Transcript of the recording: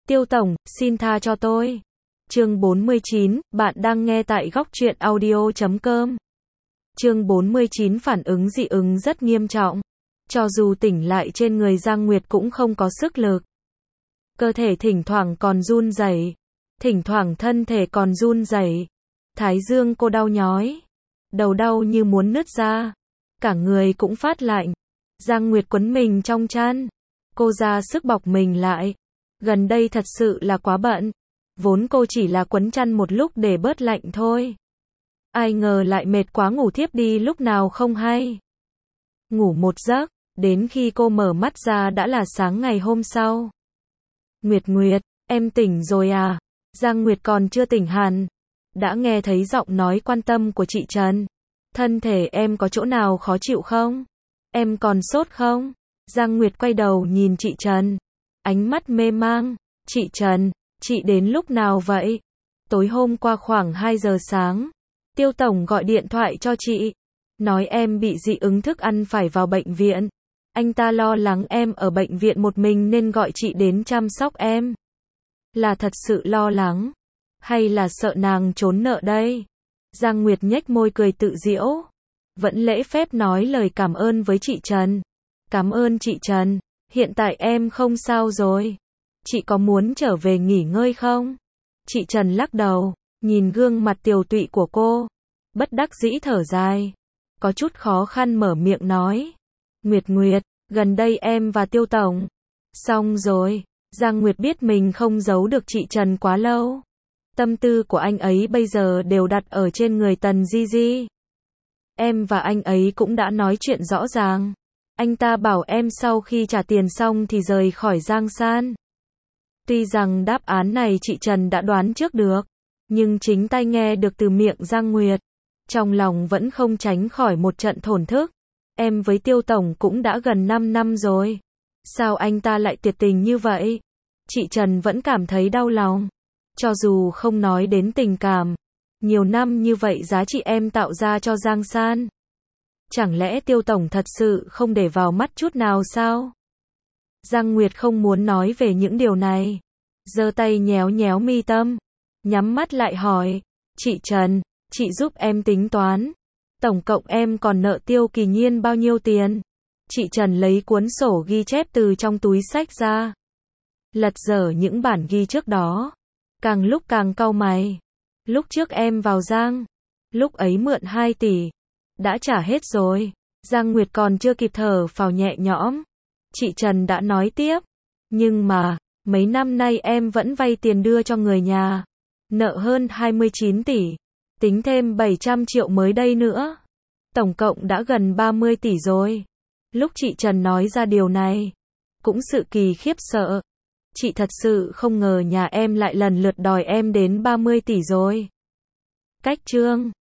Tiêu tổng, xin tha cho tôi. Chương 49, bạn đang nghe tại góc truyện audio.com. Chương 49 phản ứng dị ứng rất nghiêm trọng. Cho dù tỉnh lại trên người Giang Nguyệt cũng không có sức lực. Cơ thể thỉnh thoảng còn run rẩy, thỉnh thoảng thân thể còn run rẩy. Thái dương cô đau nhói, đầu đau như muốn nứt ra, cả người cũng phát lạnh. Giang Nguyệt quấn mình trong chăn, cô ra sức bọc mình lại. Gần đây thật sự là quá bận, vốn cô chỉ là quấn chăn một lúc để bớt lạnh thôi. Ai ngờ lại mệt quá ngủ thiếp đi lúc nào không hay. Ngủ một giấc, đến khi cô mở mắt ra đã là sáng ngày hôm sau. Nguyệt Nguyệt, em tỉnh rồi à? Giang Nguyệt còn chưa tỉnh hẳn, đã nghe thấy giọng nói quan tâm của chị Trần. Thân thể em có chỗ nào khó chịu không? Em còn sốt không? Giang Nguyệt quay đầu nhìn chị Trần, ánh mắt mê mang. Chị Trần, chị đến lúc nào vậy? Tối hôm qua khoảng 2 giờ sáng, Tiêu tổng gọi điện thoại cho chị, nói em bị dị ứng thức ăn phải vào bệnh viện. Anh ta lo lắng em ở bệnh viện một mình nên gọi chị đến chăm sóc em. Là thật sự lo lắng, hay là sợ nàng trốn nợ đây? Giang Nguyệt nhếch môi cười tự giễu, vẫn lễ phép nói lời cảm ơn với chị Trần. Cảm ơn chị Trần, hiện tại em không sao rồi. Chị có muốn trở về nghỉ ngơi không? Chị Trần lắc đầu, nhìn gương mặt tiều tụy của cô, bất đắc dĩ thở dài, có chút khó khăn mở miệng nói. Nguyệt Nguyệt, gần đây em và Tiêu tổng xong rồi. Giang Nguyệt biết mình không giấu được chị Trần quá lâu. Tâm tư của anh ấy bây giờ đều đặt ở trên người Tần Di Di. Em và anh ấy cũng đã nói chuyện rõ ràng. Anh ta bảo em sau khi trả tiền xong thì rời khỏi Giang San. Tuy rằng đáp án này chị Trần đã đoán trước được, nhưng chính tai nghe được từ miệng Giang Nguyệt, trong lòng vẫn không tránh khỏi một trận thổn thức. Em với Tiêu tổng cũng đã gần 5 năm rồi. Sao anh ta lại tuyệt tình như vậy? Chị Trần vẫn cảm thấy đau lòng. Cho dù không nói đến tình cảm, nhiều năm như vậy giá trị em tạo ra cho Giang San, chẳng lẽ Tiêu tổng thật sự không để vào mắt chút nào sao? Giang Nguyệt không muốn nói về những điều này, giơ tay nhéo nhéo mi tâm, nhắm mắt lại hỏi, chị Trần, chị giúp em tính toán, tổng cộng em còn nợ Tiêu Kỳ Nhiên bao nhiêu tiền? Chị Trần lấy cuốn sổ ghi chép từ trong túi xách ra, lật dở những bản ghi trước đó, càng lúc càng cau mày. Lúc trước em vào Giang, lúc ấy mượn 2 tỷ, đã trả hết rồi. Giang Nguyệt còn chưa kịp thở phào nhẹ nhõm, chị Trần đã nói tiếp, nhưng mà, mấy năm nay em vẫn vay tiền đưa cho người nhà, nợ hơn 29 tỷ, tính thêm 700 triệu mới đây nữa, tổng cộng đã gần 30 tỷ rồi. Lúc chị Trần nói ra điều này, cũng sự kỳ khiếp sợ. Chị thật sự không ngờ nhà em lại lần lượt đòi em đến 30 tỷ rồi. Cách chương